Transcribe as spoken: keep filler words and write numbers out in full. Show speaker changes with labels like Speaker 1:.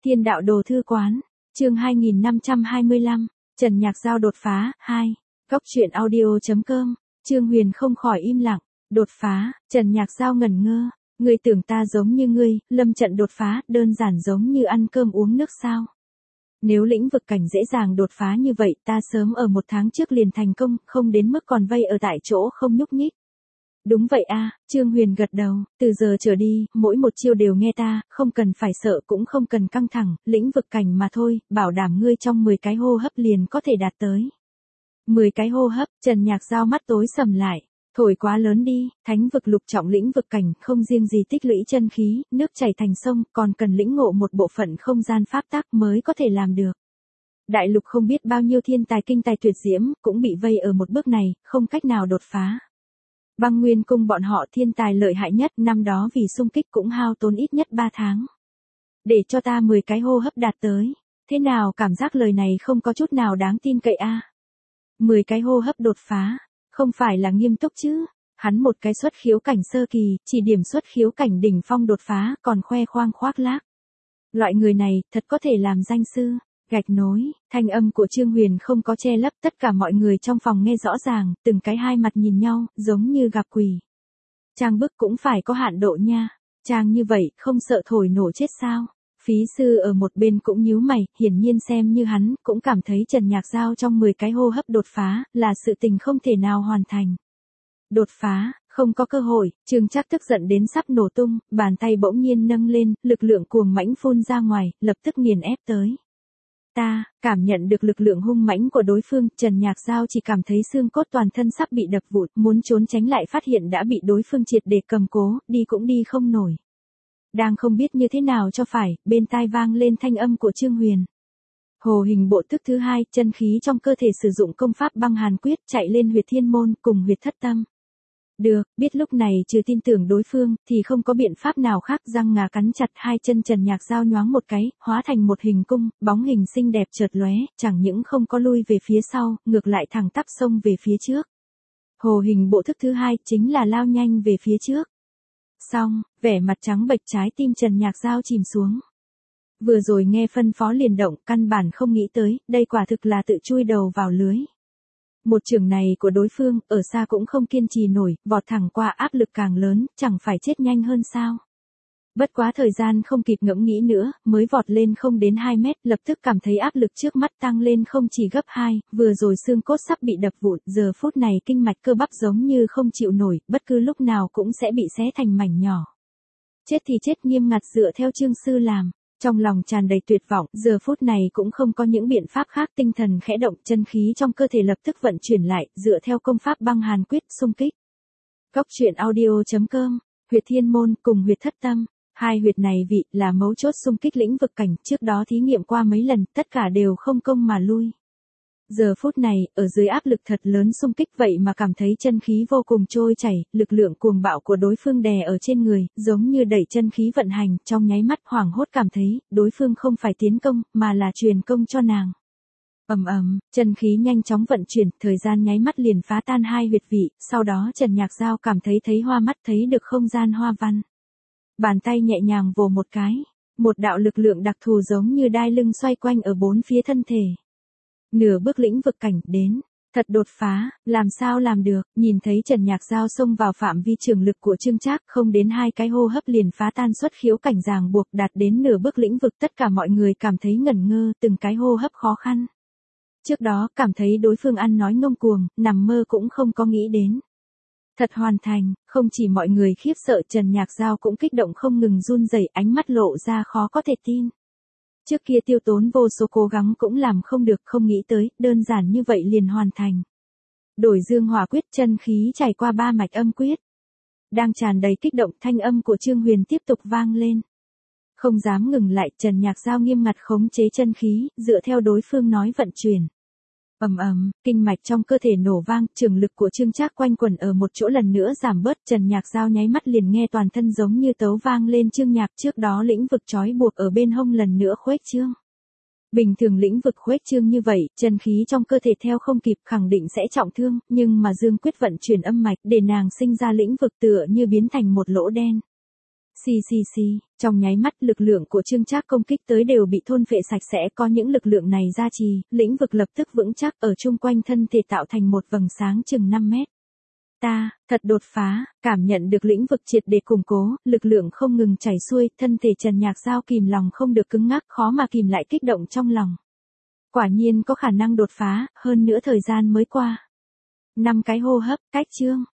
Speaker 1: Thiên đạo đồ thư quán, chương hai nghìn năm trăm hai mươi lăm, Trần Nhạc Giao đột phá, hai. Góc truyện audio.com, Trương Huyền không khỏi im lặng, đột phá, Trần Nhạc Giao ngẩn ngơ, ngươi tưởng ta giống như ngươi, lâm trận đột phá, đơn giản giống như ăn cơm uống nước sao. Nếu lĩnh vực cảnh dễ dàng đột phá như vậy ta sớm ở một tháng trước liền thành công, không đến mức còn vây ở tại chỗ không nhúc nhích. Đúng vậy a, Trương Huyền gật đầu, từ giờ trở đi, mỗi một chiêu đều nghe ta, không cần phải sợ cũng không cần căng thẳng, lĩnh vực cảnh mà thôi, bảo đảm ngươi trong mười cái hô hấp liền có thể đạt tới. mười cái hô hấp, Trần Nhạc Giao mắt tối sầm lại, thổi quá lớn đi, thánh vực lục trọng lĩnh vực cảnh, không riêng gì tích lũy chân khí, nước chảy thành sông, còn cần lĩnh ngộ một bộ phận không gian pháp tắc mới có thể làm được. Đại lục không biết bao nhiêu thiên tài kinh tài tuyệt diễm, cũng bị vây ở một bước này, không cách nào đột phá. Băng Nguyên Cung bọn họ thiên tài lợi hại nhất, năm đó vì xung kích cũng hao tốn ít nhất ba tháng. Để cho ta mười cái hô hấp đạt tới, thế nào cảm giác lời này không có chút nào đáng tin cậy a? mười cái hô hấp đột phá, không phải là nghiêm túc chứ? Hắn một cái xuất khiếu cảnh sơ kỳ, chỉ điểm xuất khiếu cảnh đỉnh phong đột phá, còn khoe khoang khoác lác. Loại người này, thật có thể làm danh sư. Gạch nối, thanh âm của Trương Huyền không có che lấp, tất cả mọi người trong phòng nghe rõ ràng, từng cái hai mặt nhìn nhau, giống như gặp quỷ. Trang bức cũng phải có hạn độ nha, trang như vậy, không sợ thổi nổ chết sao? Phí sư ở một bên cũng nhíu mày, hiển nhiên xem như hắn, cũng cảm thấy Trần Nhạc Giao trong mười cái hô hấp đột phá, là sự tình không thể nào hoàn thành. Đột phá, không có cơ hội, Trương Trác tức giận đến sắp nổ tung, bàn tay bỗng nhiên nâng lên, lực lượng cuồng mãnh phun ra ngoài, lập tức nghiền ép tới. Ta, cảm nhận được lực lượng hung mãnh của đối phương, Trần Nhạc Giao chỉ cảm thấy xương cốt toàn thân sắp bị đập vụn, muốn trốn tránh lại phát hiện đã bị đối phương triệt để cầm cố, đi cũng đi không nổi. Đang không biết như thế nào cho phải, bên tai vang lên thanh âm của Trương Huyền. Hồ hình bộ thức thứ hai, chân khí trong cơ thể sử dụng công pháp băng hàn quyết, chạy lên huyệt thiên môn, cùng huyệt thất tâm. Được, biết lúc này trừ tin tưởng đối phương, thì không có biện pháp nào khác, răng ngà cắn chặt, hai chân Trần Nhạc Giao nhoáng một cái, hóa thành một hình cung, bóng hình xinh đẹp chợt lóe, chẳng những không có lui về phía sau, ngược lại thẳng tắp xông về phía trước. Hồ hình bộ thức thứ hai, chính là lao nhanh về phía trước. Xong, vẻ mặt trắng bệch, trái tim Trần Nhạc Giao chìm xuống. Vừa rồi nghe phân phó liền động, căn bản không nghĩ tới, đây quả thực là tự chui đầu vào lưới. Một chưởng này của đối phương, ở xa cũng không kiên trì nổi, vọt thẳng qua, áp lực càng lớn, chẳng phải chết nhanh hơn sao. Bất quá thời gian không kịp ngẫm nghĩ nữa, mới vọt lên không đến hai mét, lập tức cảm thấy áp lực trước mắt tăng lên không chỉ gấp hai, vừa rồi xương cốt sắp bị đập vụn, giờ phút này kinh mạch cơ bắp giống như không chịu nổi, bất cứ lúc nào cũng sẽ bị xé thành mảnh nhỏ. Chết thì chết nghiêm ngặt dựa theo Trương sư làm. Trong lòng tràn đầy tuyệt vọng, giờ phút này cũng không có những biện pháp khác, tinh thần khẽ động, chân khí trong cơ thể lập tức vận chuyển lại, dựa theo công pháp băng hàn quyết, xung kích. Góc truyện audio.com, huyệt thiên môn cùng huyệt thất tâm, hai huyệt này vị là mấu chốt xung kích lĩnh vực cảnh, trước đó thí nghiệm qua mấy lần, tất cả đều không công mà lui. Giờ phút này, ở dưới áp lực thật lớn xung kích vậy mà cảm thấy chân khí vô cùng trôi chảy, lực lượng cuồng bạo của đối phương đè ở trên người, giống như đẩy chân khí vận hành, trong nháy mắt hoảng hốt cảm thấy, đối phương không phải tiến công, mà là truyền công cho nàng. Ầm ầm, chân khí nhanh chóng vận chuyển, thời gian nháy mắt liền phá tan hai huyệt vị, sau đó Trần Nhạc Giao cảm thấy thấy hoa mắt, thấy được không gian hoa văn. Bàn tay nhẹ nhàng vồ một cái, một đạo lực lượng đặc thù giống như đai lưng xoay quanh ở bốn phía thân thể. Nửa bước lĩnh vực cảnh đến, thật đột phá, làm sao làm được, nhìn thấy Trần Nhạc Giao xông vào phạm vi trường lực của Trương Trác, không đến hai cái hô hấp liền phá tan xuất khiếu cảnh ràng buộc, đạt đến nửa bước lĩnh vực, tất cả mọi người cảm thấy ngẩn ngơ, từng cái hô hấp khó khăn. Trước đó, cảm thấy đối phương ăn nói ngông cuồng, nằm mơ cũng không có nghĩ đến. Thật hoàn thành, không chỉ mọi người khiếp sợ, Trần Nhạc Giao cũng kích động không ngừng run rẩy, ánh mắt lộ ra khó có thể tin. Trước kia tiêu tốn vô số cố gắng cũng làm không được, không nghĩ tới, đơn giản như vậy liền hoàn thành. Đổi dương hỏa quyết, chân khí chảy qua ba mạch âm quyết. Đang tràn đầy kích động, thanh âm của Trương Huyền tiếp tục vang lên. Không dám ngừng lại, Trần Nhạc Giao nghiêm ngặt khống chế chân khí, dựa theo đối phương nói vận chuyển. Ầm ầm, kinh mạch trong cơ thể nổ vang, trường lực của Trương Trác quanh quẩn ở một chỗ lần nữa giảm bớt, Trần Nhạc Giao nháy mắt liền nghe toàn thân giống như tấu vang lên Trương Nhạc, trước đó lĩnh vực trói buộc ở bên hông lần nữa khuếch trương. Bình thường lĩnh vực khuếch trương như vậy, chân khí trong cơ thể theo không kịp, khẳng định sẽ trọng thương, nhưng mà Dương Quyết vận chuyển âm mạch, để nàng sinh ra lĩnh vực tựa như biến thành một lỗ đen. Xì xì xì, trong nháy mắt lực lượng của Trương Trác công kích tới đều bị thôn phệ sạch sẽ, có những lực lượng này gia trì, lĩnh vực lập tức vững chắc ở chung quanh thân thể tạo thành một vầng sáng chừng năm mét. Ta, thật đột phá, cảm nhận được lĩnh vực triệt để củng cố, lực lượng không ngừng chảy xuôi, thân thể Trần Nhạc Giao kìm lòng không được cứng ngắc, khó mà kìm lại kích động trong lòng. Quả nhiên có khả năng đột phá, hơn nữa thời gian mới qua. Năm cái hô hấp, cách chương.